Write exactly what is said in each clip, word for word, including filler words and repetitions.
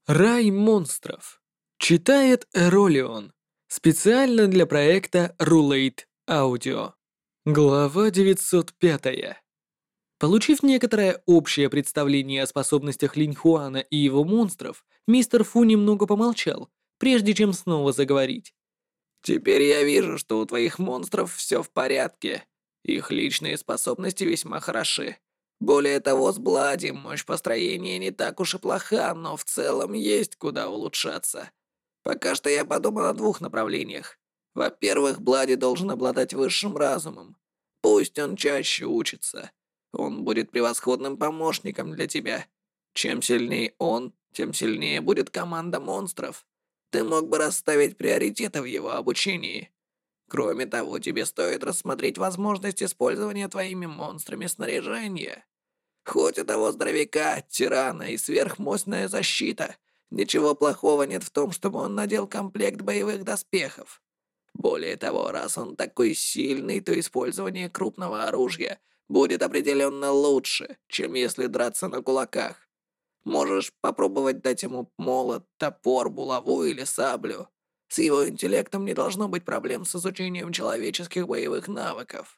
Рай монстров. Читает Эролион. Специально для проекта Rulate Audio. Глава девятьсот пять. Получив некоторое общее представление о способностях Линьхуана и его монстров, мистер Фу немного помолчал, прежде чем снова заговорить. «Теперь я вижу, что у твоих монстров все в порядке. Их личные способности весьма хороши. Более того, с Блади мощь построения не так уж и плоха, но в целом есть куда улучшаться. Пока что я подумал о двух направлениях. Во-первых, Блади должен обладать высшим разумом. Пусть он чаще учится. Он будет превосходным помощником для тебя. Чем сильнее он, тем сильнее будет команда монстров. Ты мог бы расставить приоритеты в его обучении. Кроме того, тебе стоит рассмотреть возможность использования твоими монстрами снаряжения. Хоть у того здоровяка, тирана и сверхмощная защита, ничего плохого нет в том, чтобы он надел комплект боевых доспехов. Более того, раз он такой сильный, то использование крупного оружия будет определенно лучше, чем если драться на кулаках. Можешь попробовать дать ему молот, топор, булаву или саблю. С его интеллектом не должно быть проблем с изучением человеческих боевых навыков.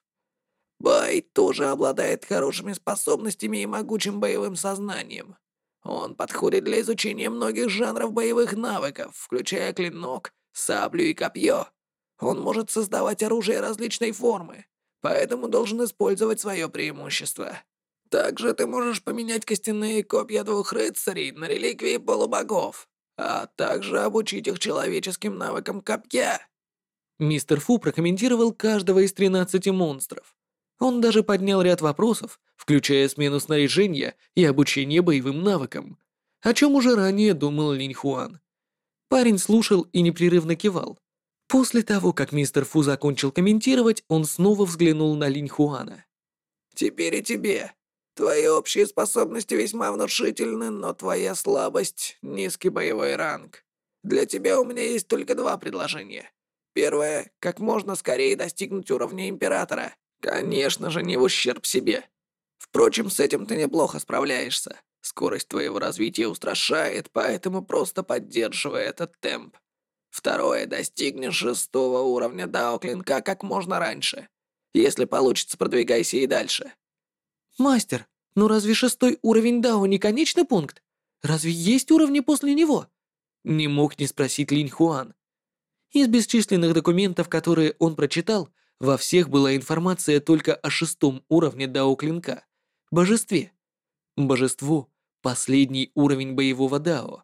Бай тоже обладает хорошими способностями и могучим боевым сознанием. Он подходит для изучения многих жанров боевых навыков, включая клинок, саблю и копье. Он может создавать оружие различной формы, поэтому должен использовать свое преимущество. Также ты можешь поменять костяные копья двух рыцарей на реликвии полубогов, а также обучить их человеческим навыкам копья. Мистер Фу прокомментировал каждого из тринадцати монстров. Он даже поднял ряд вопросов, включая смену снаряжения и обучение боевым навыкам, о чем уже ранее думал Линьхуан. Парень слушал и непрерывно кивал. После того, как мистер Фу закончил комментировать, он снова взглянул на Линьхуана. Теперь и тебе. Твои общие способности весьма внушительны, но твоя слабость — низкий боевой ранг. Для тебя у меня есть только два предложения. Первое — как можно скорее достигнуть уровня Императора. Конечно же, не в ущерб себе. Впрочем, с этим ты неплохо справляешься. Скорость твоего развития устрашает, поэтому просто поддерживай этот темп. Второе — достигнешь шестого уровня Дао Клинка как можно раньше. Если получится, продвигайся и дальше. «Мастер, но разве шестой уровень Дао не конечный пункт? Разве есть уровни после него?» Не мог не спросить Линьхуан. Из бесчисленных документов, которые он прочитал, во всех была информация только о шестом уровне Дао Клинка — божестве. Божество — последний уровень боевого Дао.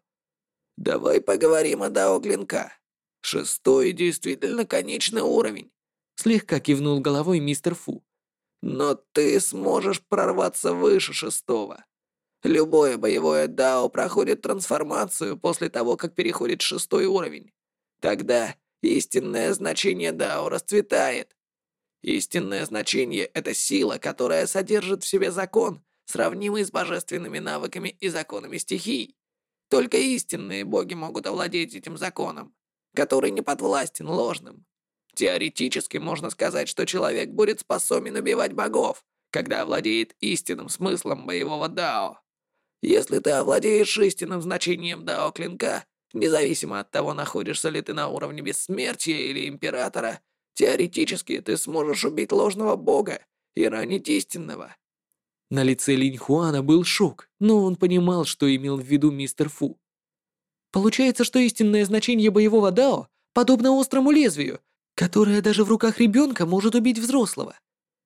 Давай поговорим о Дао Клинка. Шестой действительно конечный уровень. Слегка кивнул головой мистер Фу. Но ты сможешь прорваться выше шестого. Любое боевое дао проходит трансформацию после того, как переходит шестой уровень. Тогда истинное значение дао расцветает. Истинное значение — это сила, которая содержит в себе закон, сравнимый с божественными навыками и законами стихий. Только истинные боги могут овладеть этим законом, который не подвластен ложным. Теоретически можно сказать, что человек будет способен убивать богов, когда овладеет истинным смыслом боевого дао. Если ты овладеешь истинным значением дао клинка, независимо от того, находишься ли ты на уровне бессмертия или императора, теоретически ты сможешь убить ложного бога и ранить истинного. На лице Линьхуана был шок, но он понимал, что имел в виду мистер Фу. Получается, что истинное значение боевого Дао подобно острому лезвию, которое даже в руках ребенка может убить взрослого.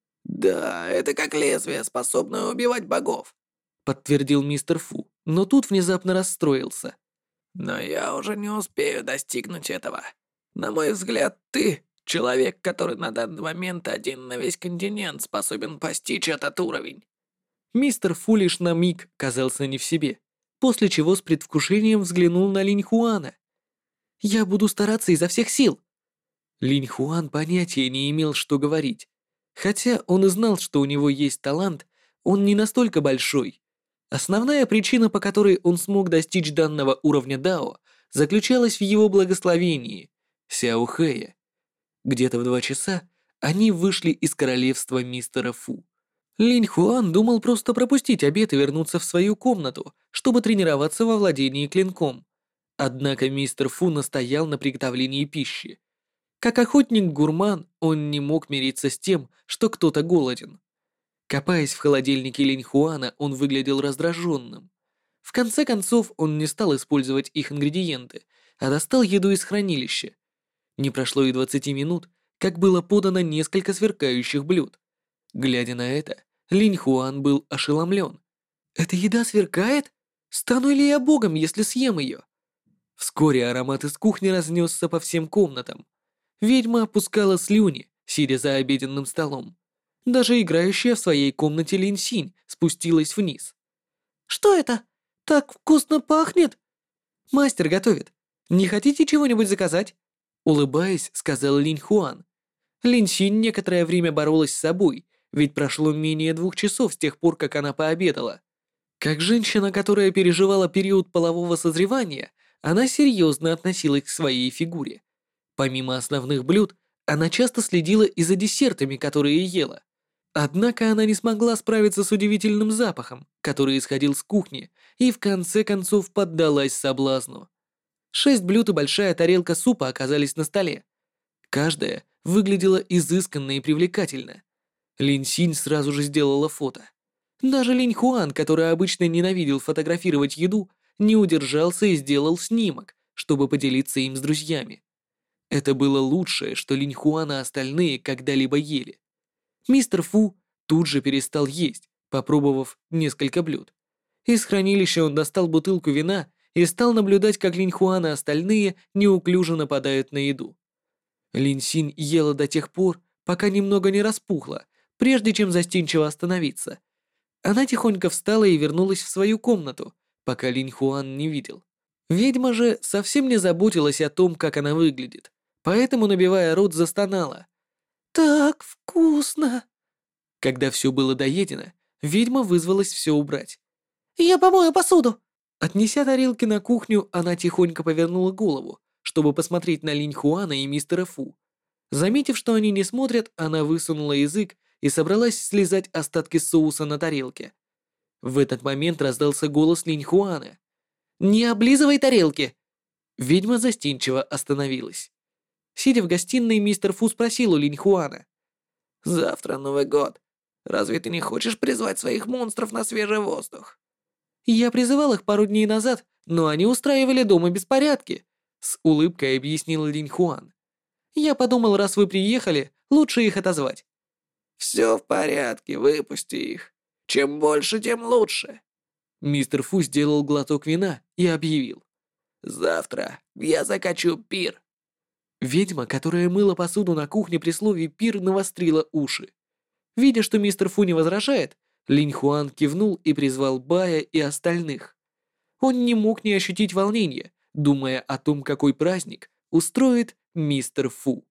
Да, это как лезвие, способное убивать богов. Подтвердил мистер Фу, но тут внезапно расстроился. Но я уже не успею достигнуть этого. На мой взгляд, ты — человек, который на данный момент один на весь континент способен постичь этот уровень. Мистер Фу лишь на миг казался не в себе, после чего с предвкушением взглянул на Линьхуана. «Я буду стараться изо всех сил». Линьхуан понятия не имел, что говорить. Хотя он и знал, что у него есть талант, он не настолько большой. Основная причина, по которой он смог достичь данного уровня Дао, заключалась в его благословении — Сяохэя. Где-то в два часа они вышли из королевства мистера Фу. Линь Хуан думал просто пропустить обед и вернуться в свою комнату, чтобы тренироваться во владении клинком. Однако мистер Фу настоял на приготовлении пищи. Как охотник-гурман, он не мог мириться с тем, что кто-то голоден. Копаясь в холодильнике Линьхуана, он выглядел раздраженным. В конце концов, он не стал использовать их ингредиенты, а достал еду из хранилища. Не прошло и двадцати минут, как было подано несколько сверкающих блюд. Глядя на это, Линьхуан был ошеломлен. «Эта еда сверкает? Стану ли я богом, если съем ее?» Вскоре аромат из кухни разнесся по всем комнатам. Ведьма опускала слюни, сидя за обеденным столом. Даже играющая в своей комнате Линсинь спустилась вниз. «Что это? Так вкусно пахнет!» «Мастер готовит. Не хотите чего-нибудь заказать?» Улыбаясь, сказал Линьхуан. Линсинь некоторое время боролась с собой, ведь прошло менее двух часов с тех пор, как она пообедала. Как женщина, которая переживала период полового созревания, она серьезно относилась к своей фигуре. Помимо основных блюд, она часто следила и за десертами, которые ела. Однако она не смогла справиться с удивительным запахом, который исходил с кухни, и в конце концов поддалась соблазну. Шесть блюд и большая тарелка супа оказались на столе. Каждая выглядела изысканно и привлекательно. Линь Синь сразу же сделала фото. Даже Линь Хуан, который обычно ненавидел фотографировать еду, не удержался и сделал снимок, чтобы поделиться им с друзьями. Это было лучшее, что Линь Хуан и остальные когда-либо ели. Мистер Фу тут же перестал есть, попробовав несколько блюд. Из хранилища он достал бутылку вина и стал наблюдать, как Линь Хуан и остальные неуклюже нападают на еду. Линь Синь ела до тех пор, пока немного не распухла, прежде чем застенчиво остановиться. Она тихонько встала и вернулась в свою комнату, пока Линь Хуан не видел. Ведьма же совсем не заботилась о том, как она выглядит, поэтому, набивая рот, застонала. «Так вкусно!» Когда все было доедено, ведьма вызвалась все убрать. «Я помою посуду!» Отнеся тарелки на кухню, она тихонько повернула голову, чтобы посмотреть на Линь Хуана и мистера Фу. Заметив, что они не смотрят, она высунула язык и собралась слизать остатки соуса на тарелке. В этот момент раздался голос Линь Хуана. «Не облизывай тарелки!» Ведьма застенчиво остановилась. Сидя в гостиной, мистер Фу спросил у Линь Хуана. «Завтра Новый год. Разве ты не хочешь призвать своих монстров на свежий воздух?» «Я призывал их пару дней назад, но они устраивали дома беспорядки», с улыбкой объяснил Линь Хуан. «Я подумал, раз вы приехали, лучше их отозвать». «Все в порядке, выпусти их. Чем больше, тем лучше». Мистер Фу сделал глоток вина и объявил. «Завтра я закачу пир». Ведьма, которая мыла посуду на кухне при слове «пир», навострила уши. Видя, что мистер Фу не возражает, Линь Хуан кивнул и призвал Бая и остальных. Он не мог не ощутить волнения, думая о том, какой праздник устроит мистер Фу.